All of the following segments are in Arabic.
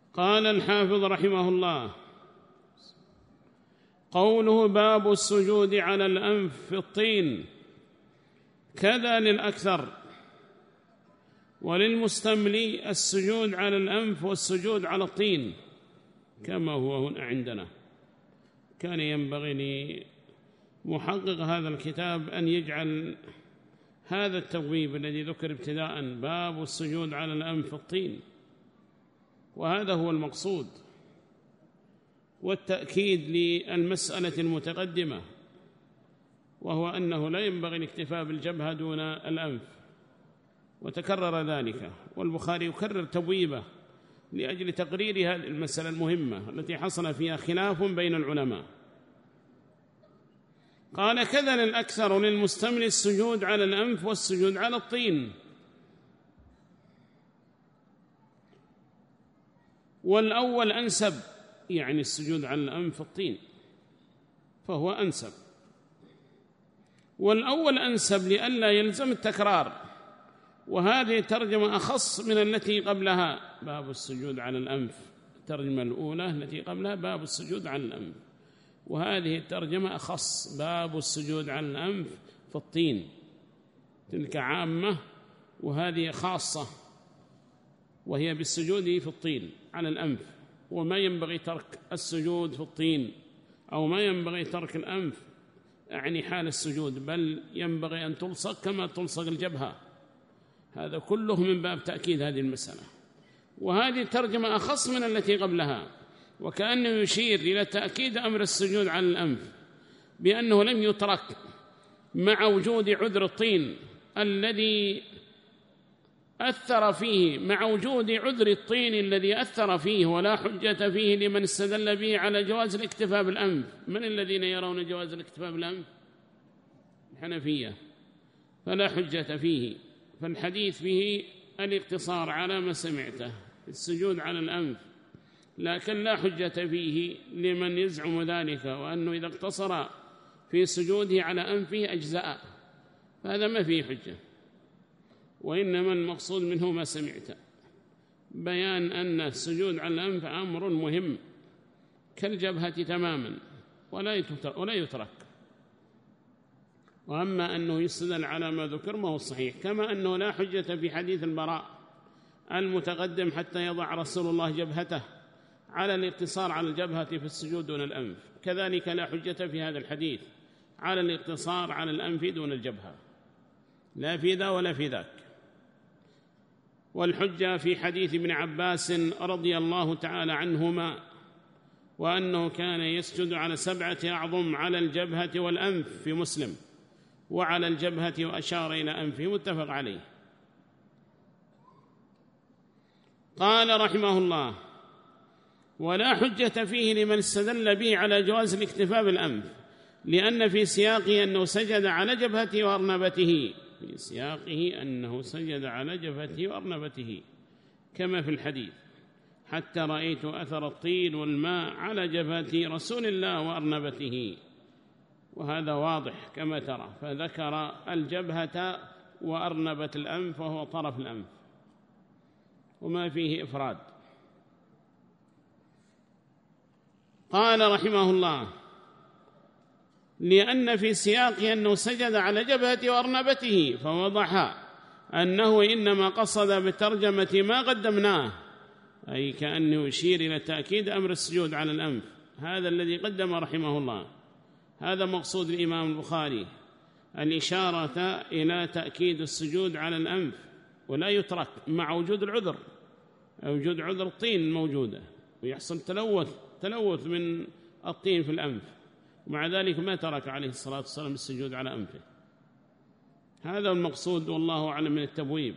قال الحافظ رحمه الله: قوله باب السجود على الأنف في الطين كذا للأكثر، وللمستملي السجود على الأنف والسجود على الطين كما هو هنا عندنا. كان ينبغي لمحقق هذا الكتاب أن يجعل هذا التبويب الذي ذكر ابتداء باب السجود على الأنف في الطين، وهذا هو المقصود، والتأكيد للمسألة المتقدمة، وهو أنه لا ينبغي الاكتفاء بالجبهة دون الأنف، وتكرر ذلك، والبخاري يكرر تبويبه لأجل تقرير هذه المسألة المهمة التي حصل فيها خلاف بين العلماء. قال: كذا للأكثر للمستملي السجود على الأنف والسجود على الطين، والأول أنسب، يعني السجود على الأنف في الطين فهو أنسب، والأول أنسب لئلا يلزم التكرار، وهذه ترجمة أخص من التي قبلها باب السجود على الأنف. الترجمة الأولى التي قبلها باب السجود على الأنف، وهذه الترجمة أخص باب السجود على الأنف في الطين، تلك عامة وهذه خاصة، وهي بالسجود في الطين على الأنف، وما ينبغي ترك السجود في الطين، أو ما ينبغي ترك الأنف يعني حال السجود، بل ينبغي أن تلصق كما تلصق الجبهة. هذا كله من باب تأكيد هذه المسألة، وهذه ترجمة أخص من التي قبلها، وكأنه يشير إلى تأكيد أمر السجود على الأنف بأنه لم يترك مع وجود عذر الطين الذي أثر فيه، مع وجود عذر الطين الذي أثر فيه، ولا حجة فيه لمن استدل به على جواز الاكتفاء بالأنف. من الذين يرون جواز الاكتفاء بالأنف؟ الحنفية، فلا حجة فيه، فالحديث به الاقتصار على ما سمعته، السجود على الأنف، لكن لا حجة فيه لمن يزعم ذلك، وأنه إذا اقتصر في سجوده على أنفه أجزاء، فهذا ما فيه حجة، وإنما المقصود منه ما سمعت، بيان أن السجود على الأنف أمر مهم كالجبهة تماما ولا يترك. وأما أنه يستدل على ما ذكر ما هو الصحيح، كما أنه لا حجة في حديث البراء المتقدم حتى يضع رسول الله جبهته على الاقتصار على الجبهة في السجود دون الأنف، كذلك لا حجة في هذا الحديث على الاقتصار على الأنف دون الجبهة، لا في ذا ولا في ذاك. والحجة في حديث ابن عباس رضي الله تعالى عنهما، وأنه كان يسجد على 7 أعظم على الجبهة والأنف في مسلم، وعلى الجبهة وأشار إلى أنفه، متفق عليه. قال رحمه الله: ولا حجة فيه لمن استدل به على جواز الاكتفاء بالأنف، لأن في سياقه أنه سجد على جبهته وأرنبته، في سياقه أنه سجد على جبهته وأرنبته كما في الحديث: حتى رأيت أثر الطين والماء على جبهة رسول الله وأرنبته، وهذا واضح كما ترى، فذكر الجبهة وأرنبة الأنف وهو طرف الأنف، وما فيه إفراد. قال رحمه الله: لأن في سياقه أنه سجد على جبهته وأرنبته، فوضح أنه إنما قصد بترجمة ما قدمناه، أي كأنه يشير إلى تأكيد أمر السجود على الأنف، هذا الذي قدم رحمه الله، هذا مقصود الإمام البخاري، الإشارة إلى تأكيد السجود على الأنف، ولا يترك مع وجود العذر، وجود عذر الطين الموجودة، ويحصل تلوث من الطين في الأنف، ومع ذلك ما ترك عليه الصلاة والسلام السجود على أنفه. هذا المقصود والله أعلم من التبويب.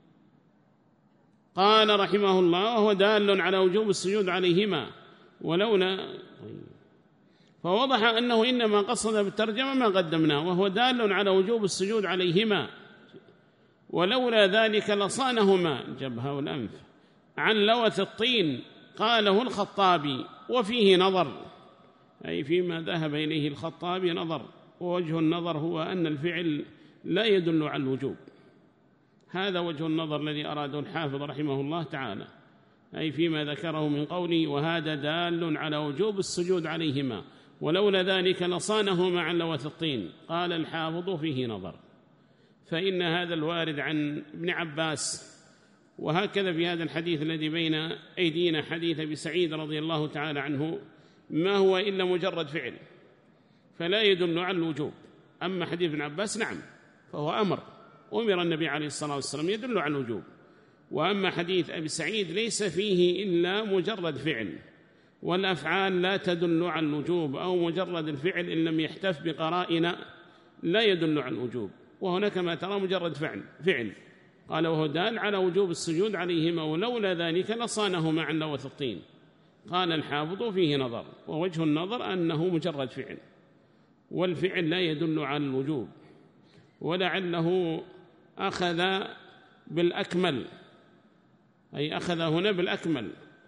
قال رحمه الله: وهو دال على وجوب السجود عليهما، ولولا فوضح أنه إنما قصد بالترجمة ما قدمناه، وهو دال على وجوب السجود عليهما، ولولا ذلك لصانهما الجبهة والأنف عن لوث الطين. قاله الخطابي وفيه نظر، أي فيما ذهب إليه الخطابي نظر، ووجه النظر هو أن الفعل لا يدل على الوجوب، هذا وجه النظر الذي أراده الحافظ رحمه الله تعالى، أي فيما ذكره من قوله وهذا دال على وجوب السجود عليهما ولولا ذلك لصانهما عن لوث الطين. قال الحافظ فيه نظر، فإن هذا الوارد عن ابن عباس، وهكذا في هذا الحديث الذي بين أيدينا حديث أبي سعيد رضي الله تعالى عنه ما هو إلا مجرد فعل فلا يدل على الوجوب. أما حديث ابن عباس نعم فهو أمر النبي عليه الصلاة والسلام يدل على الوجوب. وأما حديث أبي سعيد ليس فيه إلا مجرد فعل، والأفعال لا تدل على الوجوب، أو مجرد الفعل إن لم يحتف بقرائن لا يدل على الوجوب. وهناك ما ترى مجرد فعل قال وهو دال على وجوب السجود عليهما ولولا ذلك لصانهما عن لوث الطين. قال الحافظ فيه نظر، ووجه النظر أنه مجرد فعل، والفعل لا يدل على الوجوب، ولعله أخذ بالأكمل، أي أخذ هنا بالأكمل،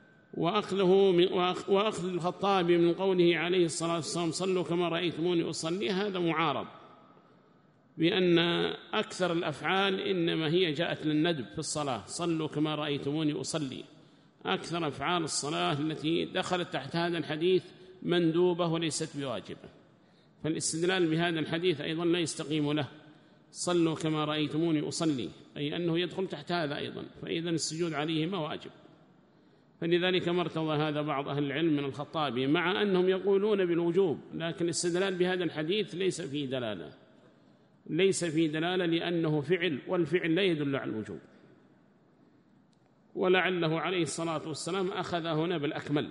وأخذ الخطابي من قوله عليه الصلاة والسلام صلوا كما رأيتموني أصلي، هذا معارض بأن أكثر الأفعال إنما هي جاءت للندب في الصلاة، صلوا كما رأيتموني أصلي. أكثر أفعال الصلاة التي دخلت تحت هذا الحديث مندوبة وليست بواجبة، فالاستدلال بهذا الحديث أيضا لا يستقيم له، صلوا كما رأيتموني أصلي، أي أنه يدخل تحت هذا أيضا، فإذا السجود عليهما واجب. فلذلك مرتضى هذا بعض أهل العلم من الخطابي، مع أنهم يقولون بالوجوب، لكن الاستدلال بهذا الحديث ليس فيه دلالة لأنه فعل، والفعل لا يدل على الوجوب. ولعله عليه الصلاة والسلام أخذ هنا بالأكمل.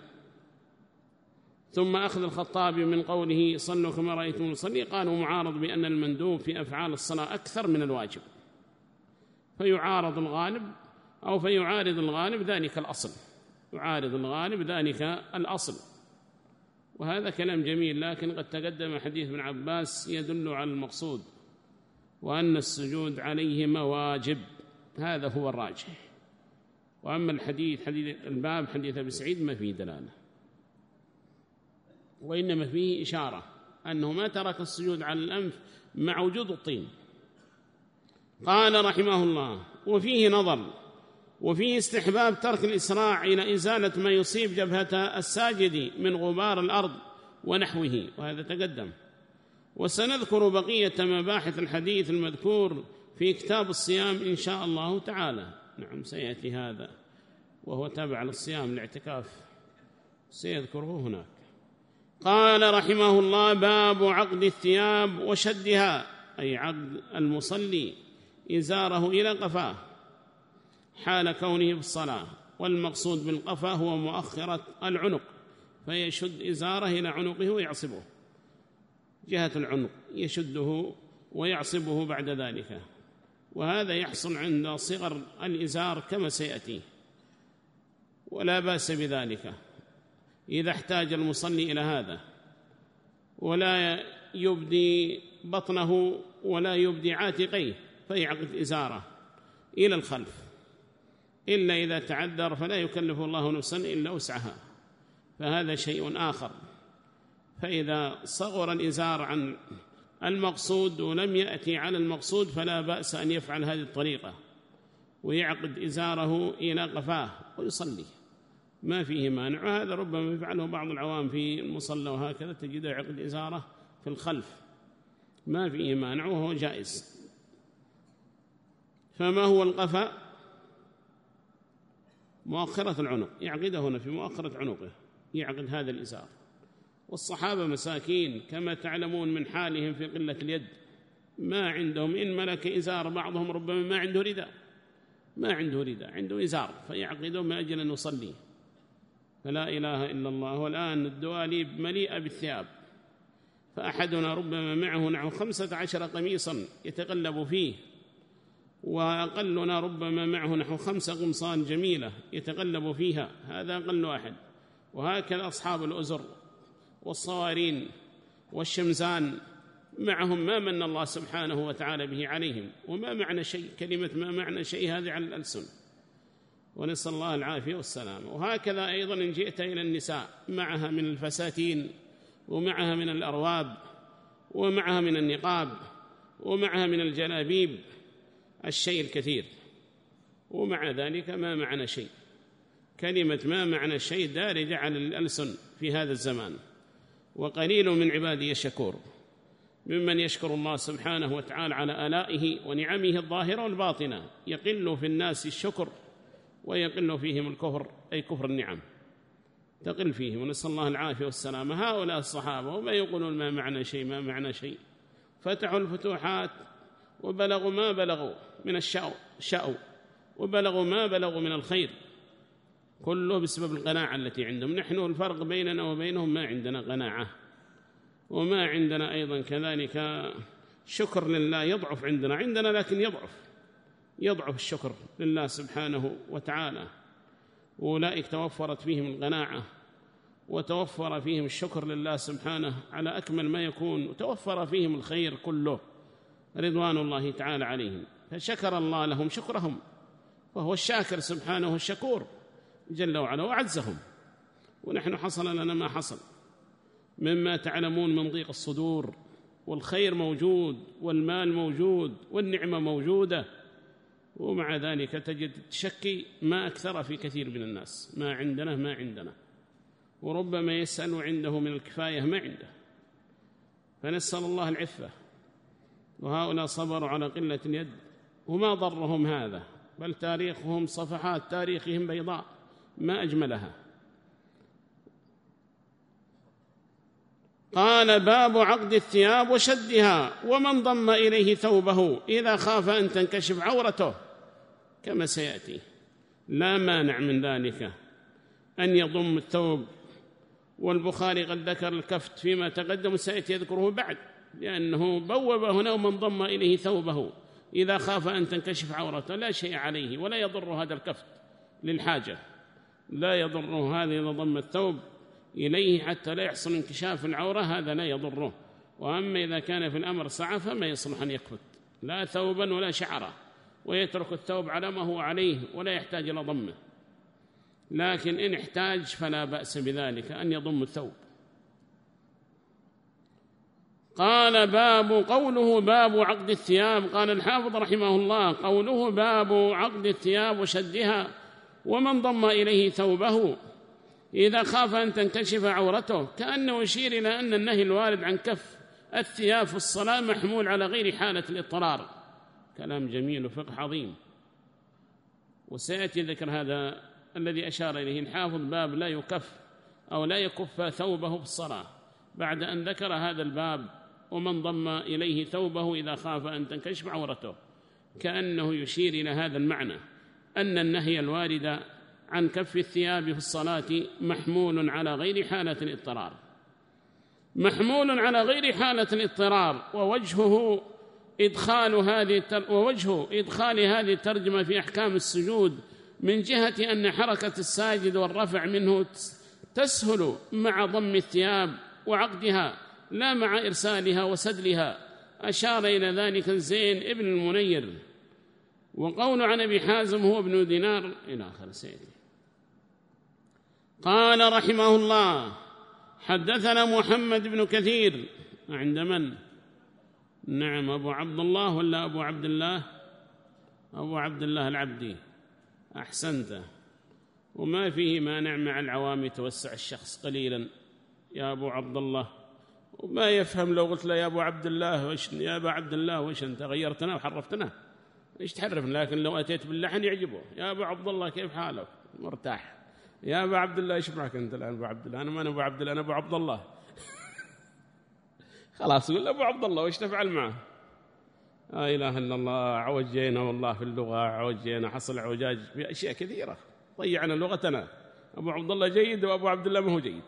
ثم أخذ الخطابي من قوله صلوا كما رأيتم نصلي، قالوا معارض بأن المندوب في أفعال الصلاة أكثر من الواجب، فيعارض الغالب أو فيعارض الغالب ذلك الأصل، يعارض الغالب ذلك الأصل. وهذا كلام جميل، لكن قد تقدم حديث ابن عباس يدل على المقصود، وأن السجود عليهما واجب، هذا هو الراجح. وأما حديث الباب حديث أبي سعيد ما فيه دلالة، وإنما فيه إشارة أنه ما ترك السجود على الأنف مع وجود الطين. قال رحمه الله وفيه نظر، وفيه استحباب ترك الإسراع إلى إزالة ما يصيب جبهة الساجد من غبار الأرض ونحوه، وهذا تقدم. وسنذكر بقية مباحث الحديث المذكور في كتاب الصيام إن شاء الله تعالى. نعم سيأتي هذا، وهو تابع للصيام الاعتكاف، سيذكره هناك. قال رحمه الله باب عقد الثياب وشدها، أي عقد المصلي إزاره إلى قفاه حال كونه في الصلاة، والمقصود بالقفا هو مؤخرة العنق، فيشد إزاره إلى عنقه ويعصبه جهة العنق، يشده ويعصبه بعد ذلك. وهذا يحصل عند صغر الإزار كما سيأتي، ولا بأس بذلك إذا احتاج المصلي إلى هذا، ولا يبدي بطنه ولا يبدي عاتقيه، فيعقد إزاره إلى الخلف، إلا إذا تعذر فلا يكلف الله نفسا إلا وسعها، فهذا شيء آخر. فإذا صغر الإزار عن المقصود ولم يأتي على المقصود فلا بأس أن يفعل هذه الطريقة، ويعقد إزاره إلى قفاه ويصلي، ما فيه مانع. هذا ربما يفعله بعض العوام في المصلى وهكذا، تجده يعقد إزاره في الخلف، ما فيه مانع وهو جائز. فما هو القفا؟ مؤخرة العنق، يعقده هنا في مؤخرة عنقه، يعقد هذا الإزار. والصحابة مساكين كما تعلمون من حالهم في قلة اليد، ما عندهم إن ملك إزار، بعضهم ربما ما عنده رداء، عنده إزار فيعقده من أجل أن يصلي. فلا إله إلا الله. والآن الدواليب مليئة بالثياب، فأحدنا ربما معه نحو 15 قميصا يتقلب فيه، وأقلنا ربما معه نحو 5 قمصان جميلة يتقلب فيها، هذا أقل واحد. وهكذا أصحاب الأزر والصوارين والشمزان معهم ما من الله سبحانه وتعالى به عليهم، وما معنى شيء، كلمة ما معنى شيء هذه على الألسن، ونسأل الله العافية والسلام. وهكذا أيضا إن جئت إلى النساء معها من الفساتين، ومعها من الأرواب، ومعها من النقاب، ومعها من الجلابيب الشيء الكثير، ومع ذلك ما معنى شيء، كلمة ما معنى الشيء دارجة على الألسن في هذا الزمان، وقليل من عبادي الشكور، ممن يشكر الله سبحانه وتعالى على آلائه ونعمه الظاهرة والباطنة. يقل في الناس الشكر ويقل فيهم الكفر، أي كفر النعم تقل فيهم، ونسأل الله العافية والسلامة. هؤلاء الصحابة وما يقولون ما معنى شيء، ما معنى شيء، فتحوا الفتوحات وبلغوا ما بلغوا من الشأو وبلغوا ما بلغوا من الخير، كله بسبب القناعة التي عندهم. نحن الفرق بيننا وبينهم ما عندنا قناعة، وما عندنا أيضا كذلك شكر لله، يضعف عندنا لكن يضعف الشكر لله سبحانه وتعالى. أولئك توفرت فيهم القناعة وتوفر فيهم الشكر لله سبحانه على أكمل ما يكون، وتوفر فيهم الخير كله رضوان الله تعالى عليهم، فشكر الله لهم شكرهم، وهو الشاكر سبحانه الشكور جل وعلا وعزهم. ونحن حصل لنا ما حصل مما تعلمون من ضيق الصدور، والخير موجود والمال موجود والنعمة موجودة، ومع ذلك تجد تشكي ما أكثر في كثير من الناس، ما عندنا، وربما يسأل عنده من الكفاية ما عنده، فنسأل الله العفة. وهؤلاء صبروا على قلة اليد وما ضرهم هذا، بل تاريخهم صفحات تاريخهم بيضاء ما أجملها. قال باب عقد الثياب وشدها ومن ضم إليه ثوبه إذا خاف أن تنكشف عورته، كما سيأتي. لا مانع من ذلك أن يضم الثوب، والبخاري قد ذكر الكفت فيما تقدم، سيأتي يذكره بعد، لأنه بوب هنا ومن ضم إليه ثوبه إذا خاف أن تنكشف عورته، لا شيء عليه ولا يضر هذا الكفت للحاجة، لا يضره هذا إذا ضم الثوب إليه حتى لا يحصل انكشاف العورة، هذا لا يضره. وأما إذا كان في الأمر سعة فما يصلح أن يكفت لا ثوبا ولا شعرا، ويترك الثوب على ما هو عليه ولا يحتاج إلى ضمه، لكن إن احتاج فلا بأس بذلك أن يضم الثوب. قال قوله باب عقد الثياب، قال الحافظ رحمه الله قوله باب عقد الثياب وشدها ومن ضم إليه ثوبه إذا خاف أن تنكشف عورته، كأنه يشير إلى أن النهي الوارد عن كف الثياب في الصلاة محمول على غير حالة الاضطرار. كلام جميل وفقه عظيم، وسيأتي ذكر هذا الذي أشار إليه الحافظ، باب لا يكف أو لا يكف ثوبه في الصلاة، بعد أن ذكر هذا الباب ومن ضم إليه ثوبه إذا خاف أن تنكشف عورته، كأنه يشير إلى هذا المعنى، أن النهي الوارد عن كف الثياب في الصلاة محمول على غير حالة الاضطرار، محمول على غير حالة الاضطرار. ووجه إدخال هذه الترجمة في أحكام السجود من جهة أن حركة الساجد والرفع منه تسهل مع ضم الثياب وعقدها لا مع إرسالها وسدلها، أشار إلى ذلك زين ابن المنير. وقول عن أبي حازم هو ابن دينار إلى آخر سيدي. قال رحمه الله حدثنا محمد بن كثير، عند من؟ نعم أبو عبد الله ولا أبو عبد الله؟ أبو عبد الله العبدي، أحسنت. وما فيه مانع مع العوام توسع الشخص قليلا، يا أبو عبد الله، وما يفهم لو قلت له يا أبو عبد الله وش يا أبو عبد الله وش أنت غيرتنا وحرفتنا، إيش تحرفنا؟ لكن لو أتيت باللحن يعجبه، يا أبو عبد الله كيف حالك؟ مرتاح. يا أبو عبد الله إيش معك أنت الآن؟ أبو عبد الله أنا ما أنا أبو عبد الله، أنا أبو عبد الله. خلاص قل أبو عبد الله وإيش تفعل معه؟ لا إله إلا الله. عوجينا والله في اللغة، عوجينا، حصل عوجاج في أشياء كثيرة، ضيعنا لغتنا. أبو عبد الله جيد وأبو عبد الله ما هو جيد.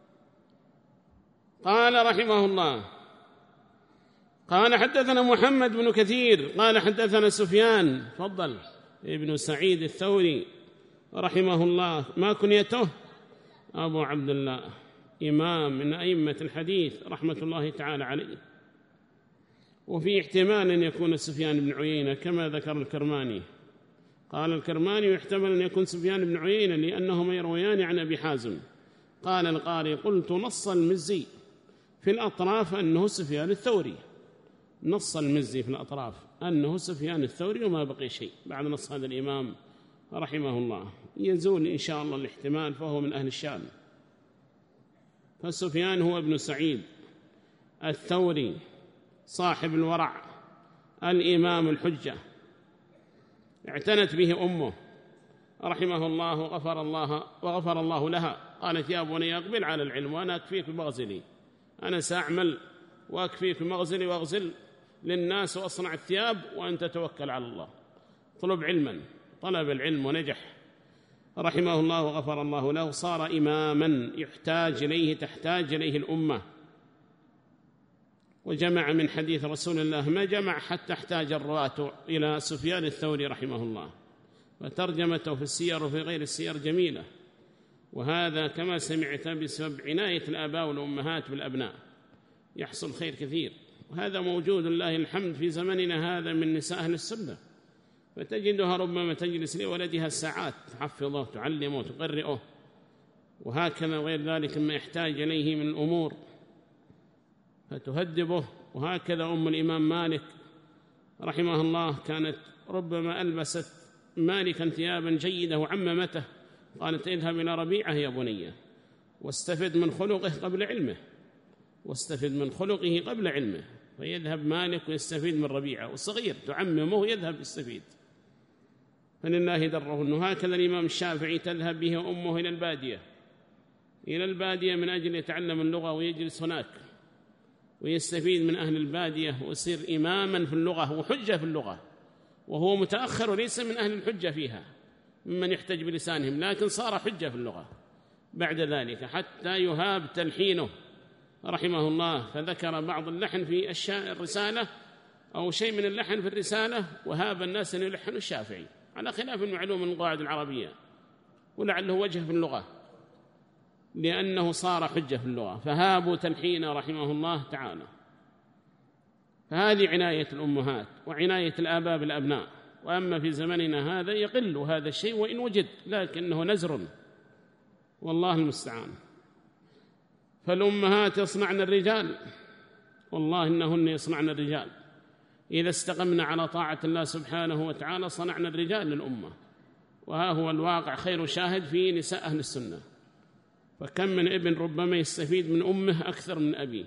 قال رحمه الله قال حدثنا محمد بن كثير قال حدثنا سفيان فضل ابن سعيد الثوري رحمه الله، ما كنيته؟ أبو عبد الله، إمام من أئمة الحديث رحمة الله تعالى عليه. وفي احتمال أن يكون سفيان بن عيينة كما ذكر الكرماني، قال الكرماني يحتمل أن يكون سفيان بن عيينة لأنهما يرويان عن أبي حازم. قال القاري قلت نص المزي في الأطراف أنه سفيان الثوري، نص المزي في الأطراف أنه سفيان الثوري وما بقي شيء بعد نص هذا الإمام رحمه الله، يزول إن شاء الله الاحتمال، فهو من أهل الشام. فسفيان هو ابن سعيد الثوري صاحب الورع الإمام الحجة، اعتنت به أمه رحمه الله وغفر الله لها. قالت: يا بني أقبل على العلم وأنا أكفيك بمغزلي، أنا سأعمل وأكفيك بمغزلي وأغزل للناس وأصنع الثياب، وأنت توكل على الله. طلب علما، طلب العلم ونجح رحمه الله وغفر الله له. صار إماما تحتاج إليه الأمة، وجمع من حديث رسول الله ما جمع حتى احتاج الرواة إلى سفيان الثوري رحمه الله. وترجمته في السير وفي غير السير جميلة، وهذا كما سمعت بسبب عناية الآباء والأمهات بالأبناء يحصل خير كثير، وهذا موجود لله الحمد في زمننا هذا من نساء أهل السنة، فتجدها ربما تجلس لولدها ساعات تحفظه تعلمه تقرئه، وهكذا غير ذلك ما يحتاج إليه من الأمور فتهذبه. وهكذا أم الإمام مالك رحمه الله كانت ربما ألبست مالكا ثيابا جيدة وعممته، قالت: اذهب إلى ربيعة يا بني واستفد من خلقه قبل علمه. فيذهب مالك ويستفيد من ربيعة، والصغير تعممه يذهب يستفيد، فلله دره. أنه هكذا الإمام الشافعي تذهب به أمه إلى البادية من أجل يتعلم اللغة ويجلس هناك ويستفيد من أهل البادية ويصير إماما في اللغة وحجة في اللغة، وهو متأخر وليس من أهل الحجة فيها ممن يحتج بلسانهم، لكن صار حجة في اللغة بعد ذلك حتى يهاب تلحينه رحمه الله. فذكر بعض اللحن في الرسالة أو شيء من اللحن في الرسالة، وهاب الناس أن يلحنوا الشافعي على خلاف المعلوم من القواعد العربية، ولعله وجه في اللغة لأنه صار حجة في اللغة، فهابوا تلحينه رحمه الله تعالى. فهذه عناية الأمهات وعناية الآباء بالأبناء. وأما في زمننا هذا يقل هذا الشيء وإن وجد، لكنه نزر والله المستعان. فالأمهات يصنعن الرجال، والله إنهن يصنعن الرجال إذا استقمنا على طاعة الله سبحانه وتعالى، صنعنا الرجال للأمة. وها هو الواقع خير شاهد في نساء أهل السنة. فكم من ابن ربما يستفيد من أمه أكثر من أبيه،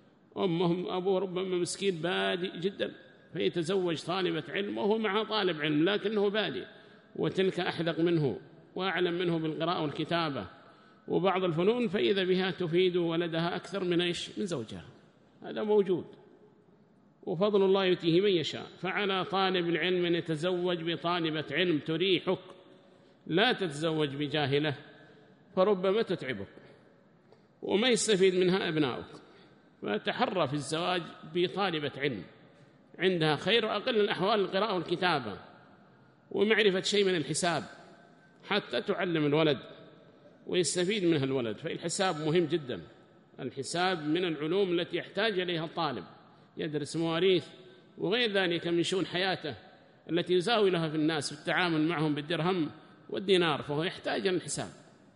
أبوه ربما مسكين بادئ جدا فيتزوج طالبة علم وهو معها طالب علم لكنه بادئ، وتلك أحذق منه وأعلم منه بالقراءة والكتابة وبعض الفنون، فإذا بها تفيد ولدها أكثر من زوجها. هذا موجود، وفضل الله يؤتيه من يشاء. فعلى طالب العلم أن يتزوج بطالبة علم تريحك، لا تتزوج بجاهلة فربما تتعبك وما يستفيد منها أبناؤك. فتحرى في الزواج بطالبة علم عندها خير، وأقل الأحوال القراءة والكتابة ومعرفة شيء من الحساب حتى تعلم الولد ويستفيد منها الولد. فالحساب مهم جدا، الحساب من العلوم التي يحتاج إليها الطالب، يدرس مواريث وغير ذلك من شؤون حياته التي يزاوي لها في الناس في التعامل معهم بالدرهم والدينار، فهو يحتاج إلى الحساب.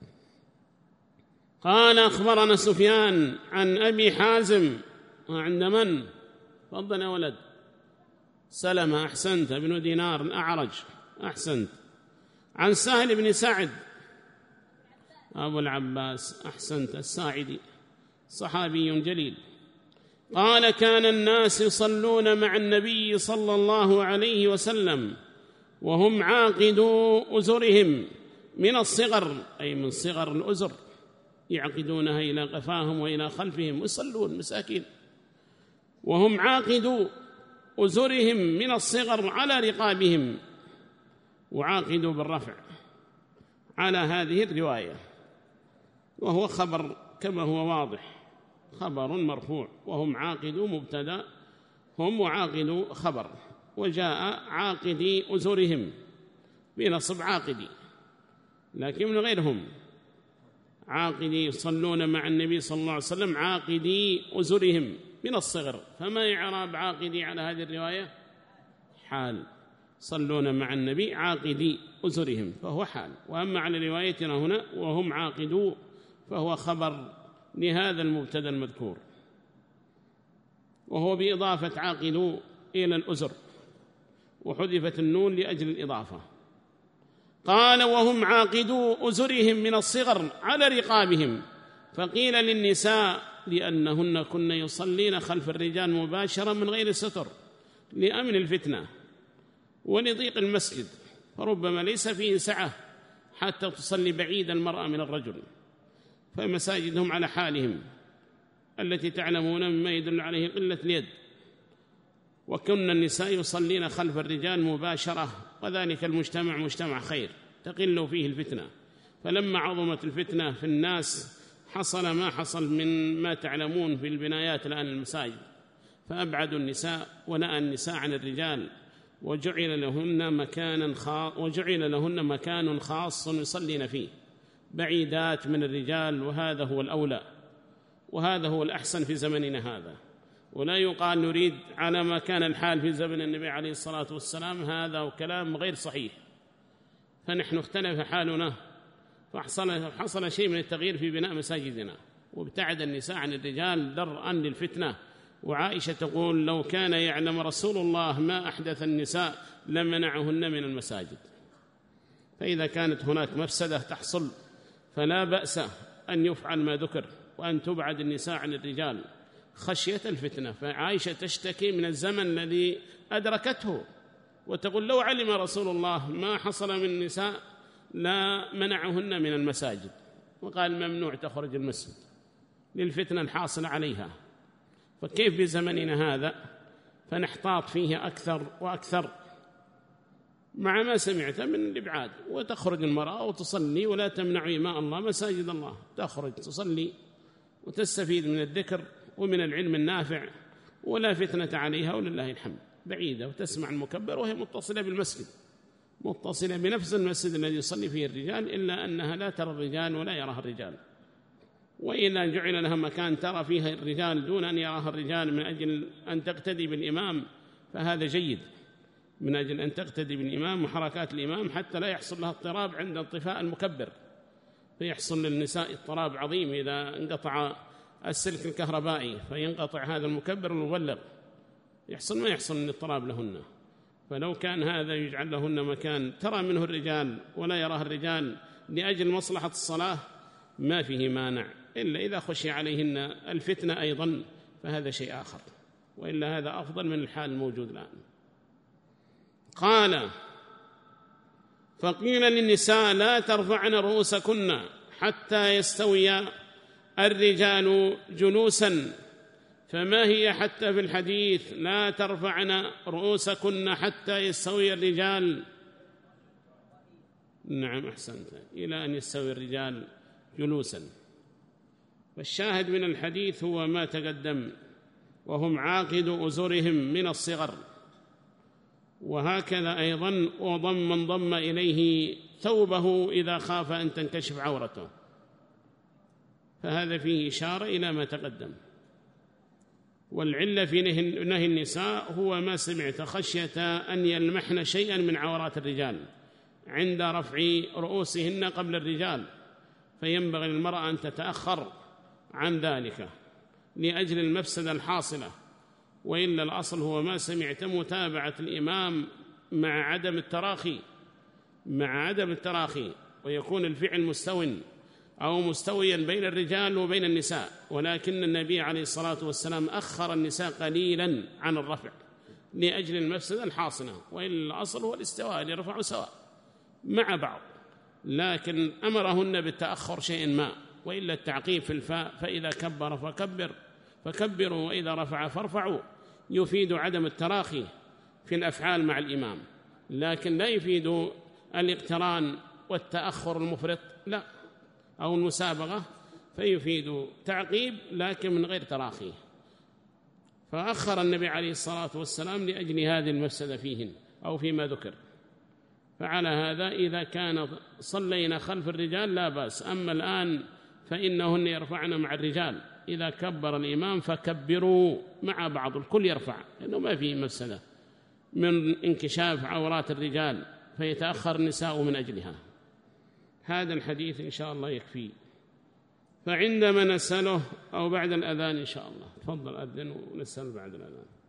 قال: أخبرنا سفيان عن أبي حازم. عند من؟ فضل يا ولد. سلمة، أحسنت. ابن دينار الأعرج، أحسنت. عن سهل بن سعد أبو العباس، أحسنت، الساعدي، صحابي جليل. قال: كان الناس يصلون مع النبي صلى الله عليه وسلم وهم عاقدو أزرهم من الصغر، أي من صغر الأزر، يعقدونها إلى قفاهم وإلى خلفهم ويصلون مساكين، وهم عاقدو أزرهم من الصغر على رقابهم، وعاقدوا بالرفع على هذه الرواية، وهو خبر كما هو واضح، خبر مرفوع، وهم عاقدوا مبتدأ، هم وعاقدوا خبر، وجاء عاقدي أزرهم بنصب عاقدي، لكن من غيرهم عاقدي يصلون مع النبي صلى الله عليه وسلم عاقدي أزرهم من الصغر. فما إعراب عاقدي على هذه الرواية؟ حال، صلون مع النبي عاقدي أزرهم فهو حال. وأما على روايتنا هنا وهم عاقدو فهو خبر لهذا المبتدأ المذكور، وهو بإضافة عاقدو إلى الأزر، وحذفت النون لأجل الإضافة. قال وهم عاقدو أزرهم من الصغر على رقابهم، فقيل للنساء لأنهن كن يصلين خلف الرجال مباشرة من غير ستر لأمن الفتنة ولضيق المسجد، فربما ليس فيه سعة حتى تصلي بعيد المرأة من الرجل، فمساجدهم على حالهم التي تعلمون مما يدل عليه قلة اليد، وكن النساء يصلين خلف الرجال مباشرة، وذلك المجتمع مجتمع خير تقل فيه الفتنة. فلما عظمت الفتنة في الناس حصل ما حصل من ما تعلمون في البنايات الآن المساجد، فأبعدوا النساء ونأى النساء عن الرجال، وجعل لهن مكان خاص يصلين فيه بعيدات من الرجال، وهذا هو الأولى وهذا هو الأحسن في زمننا هذا. ولا يقال نريد على ما كان الحال في زمن النبي عليه الصلاة والسلام، هذا كلام غير صحيح. فنحن اختلف حالنا فحصل شيء من التغيير في بناء مساجدنا، وابتعد النساء عن الرجال درءا للفتنة. وعائشة تقول لو كان يعلم رسول الله ما أحدث النساء لمنعهن من المساجد. فإذا كانت هناك مفسدة تحصل فلا بأس أن يفعل ما ذكر، وأن تبعد النساء عن الرجال خشية الفتنة. فعائشة تشتكي من الزمن الذي أدركته، وتقول لو علم رسول الله ما حصل من النساء لا منعهن من المساجد، وقال ممنوع تخرج المسجد للفتنة الحاصلة عليها. فكيف بزمننا هذا؟ فنحتاط فيه أكثر وأكثر مع ما سمعت من الإبعاد، وتخرج المرأة وتصلي ولا تمنع إماء الله مساجد الله، تخرج تصلي وتستفيد من الذكر ومن العلم النافع ولا فتنة عليها ولله الحمد، بعيدة وتسمع المكبر وهي متصلة بالمسجد، متصلة بنفس المسجد الذي يصلي فيه الرجال، إلا أنها لا ترى الرجال ولا يراها الرجال. وإذا جعل لها مكان ترى فيها الرجال دون أن يراها الرجال من أجل أن تقتدي بالإمام، فهذا جيد، من أجل أن تقتدي بالإمام وحركات الإمام حتى لا يحصل لها اضطراب عند انطفاء المكبر، فيحصل للنساء اضطراب عظيم إذا انقطع السلك الكهربائي فينقطع هذا المكبر المبلغ، يحصل ما يحصل من اضطراب لهن. فلو كان هذا يجعل لهن مكان ترى منه الرجال ولا يراها الرجال لأجل مصلحة الصلاة ما فيه مانع، إلا إذا خشي عليهن الفتنة أيضا فهذا شيء آخر، وإلا هذا أفضل من الحال الموجود الآن. قال فقيل للنساء لا ترفعن رؤوسكن حتى يستوي الرجال جلوسا، فما هي حتى في الحديث لا ترفعن رؤوسكن حتى يستوي الرجال؟ نعم أحسنت، إلى أن يستوي الرجال جلوسا. والشاهد من الحديث هو ما تقدم، وهم عاقد أزرهم من الصغر. وهكذا أيضا وضم من ضم إليه ثوبه إذا خاف أن تنكشف عورته، فهذا فيه إشارة إلى ما تقدم. والعلة في نهي النساء هو ما سمعت خشية أن يلمحن شيئا من عورات الرجال عند رفع رؤوسهن قبل الرجال، فينبغي للمرأة أن تتأخر عن ذلك لأجل المفسدة الحاصلة. وإلا الأصل هو ما سمعت متابعة الإمام مع عدم التراخي ويكون الفعل مستويا بين الرجال وبين النساء، ولكن النبي عليه الصلاة والسلام أخر النساء قليلا عن الرفع لأجل المفسدة الحاصلة. وإلا الأصل هو الاستواء، يرفع سواء مع بعض، لكن أمرهن بالتأخر شيء ما، وإلا التعقيب في الفاء فإذا كبر فكبروا وإذا رفع فارفعوا يفيد عدم التراخي في الأفعال مع الإمام، لكن لا يفيد الاقتران والتأخر المفرط لا، أو المسابقة، فيفيد تعقيب لكن من غير تراخي. فأخر النبي عليه الصلاة والسلام لأجل هذه المفسدة فيهن أو فيما ذكر. فعلى هذا إذا كان صلينا خلف الرجال لا بأس، أما الآن فإنهن يرفعن مع الرجال، إذا كبر الإمام فكبروا مع بعض، الكل يرفع، لأنه ما فيه مفسدة من انكشاف عورات الرجال فيتأخر النساء من أجلها. هذا الحديث إن شاء الله يكفي. فعندما نسأله أو بعد الأذان إن شاء الله، تفضل أذن ونسأل بعد الأذان.